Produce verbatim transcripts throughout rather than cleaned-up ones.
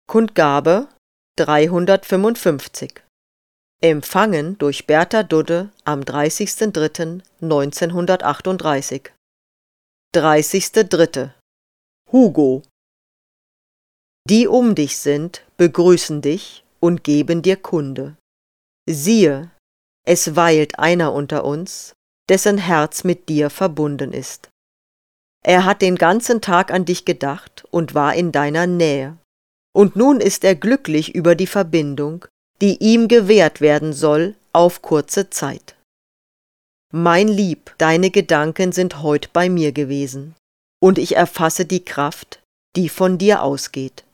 Kundgabe dreihundertfünfundfünfzig. Empfangen durch Bertha Dudde am dreißigsten dritten neunzehnhundertachtunddreißig. dreißigster dritter. Hugo. Die um dich sind, begrüßen dich und geben dir Kunde. Siehe, es weilt einer unter uns, dessen Herz mit dir verbunden ist. Er hat den ganzen Tag an dich gedacht und war in deiner Nähe. Und nun ist er glücklich über die Verbindung, die ihm gewährt werden soll auf kurze Zeit. Mein Lieb, deine Gedanken sind heut bei mir gewesen, und ich erfasse die Kraft, die von dir ausgeht.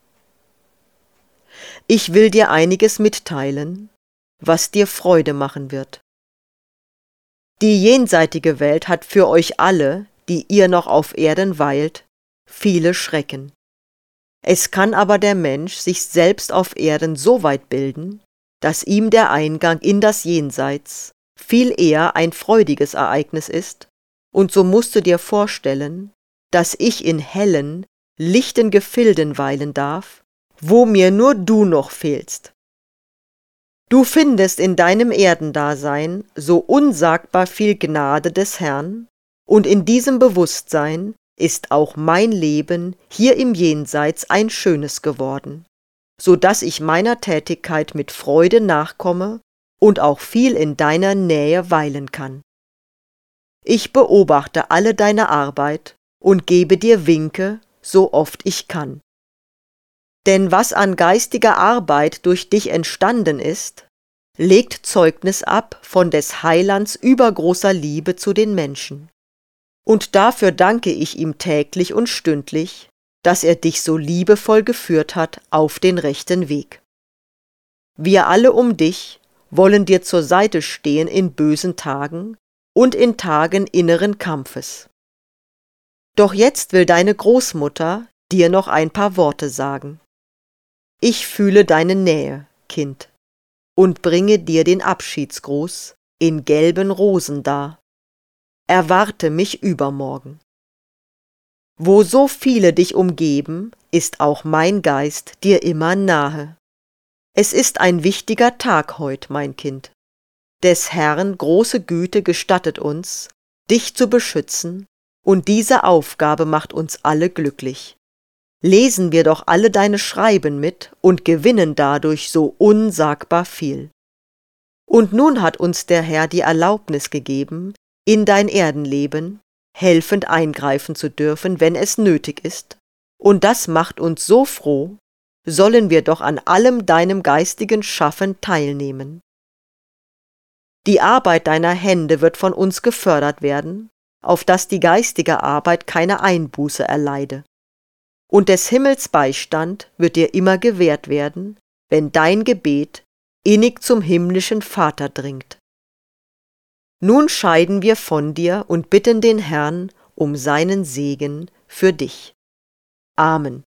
Ich will dir einiges mitteilen, was dir Freude machen wird. Die jenseitige Welt hat für euch alle, die ihr noch auf Erden weilt, viele Schrecken. Es kann aber der Mensch sich selbst auf Erden so weit bilden, dass ihm der Eingang in das Jenseits viel eher ein freudiges Ereignis ist, und so musst du dir vorstellen, dass ich in hellen, lichten Gefilden weilen darf, wo mir nur du noch fehlst. Du findest in deinem Erdendasein so unsagbar viel Gnade des Herrn, und in diesem Bewusstsein ist auch mein Leben hier im Jenseits ein schönes geworden, so dass ich meiner Tätigkeit mit Freude nachkomme und auch viel in deiner Nähe weilen kann. Ich beobachte alle deine Arbeit und gebe dir Winke, so oft ich kann. Denn was an geistiger Arbeit durch dich entstanden ist, legt Zeugnis ab von des Heilands übergroßer Liebe zu den Menschen. Und dafür danke ich ihm täglich und stündlich, dass er dich so liebevoll geführt hat auf den rechten Weg. Wir alle um dich wollen dir zur Seite stehen in bösen Tagen und in Tagen inneren Kampfes. Doch jetzt will deine Großmutter dir noch ein paar Worte sagen. Ich fühle deine Nähe, Kind, und bringe dir den Abschiedsgruß in gelben Rosen dar. Erwarte mich übermorgen. Wo so viele dich umgeben, ist auch mein Geist dir immer nahe. Es ist ein wichtiger Tag heut, mein Kind. Des Herrn große Güte gestattet uns, dich zu beschützen, und diese Aufgabe macht uns alle glücklich. Lesen wir doch alle deine Schreiben mit und gewinnen dadurch so unsagbar viel. Und nun hat uns der Herr die Erlaubnis gegeben, in dein Erdenleben helfend eingreifen zu dürfen, wenn es nötig ist, und das macht uns so froh, sollen wir doch an allem deinem geistigen Schaffen teilnehmen. Die Arbeit deiner Hände wird von uns gefördert werden, auf dass die geistige Arbeit keine Einbuße erleide. Und des Himmels Beistand wird dir immer gewährt werden, wenn dein Gebet innig zum himmlischen Vater dringt. Nun scheiden wir von dir und bitten den Herrn um seinen Segen für dich. Amen.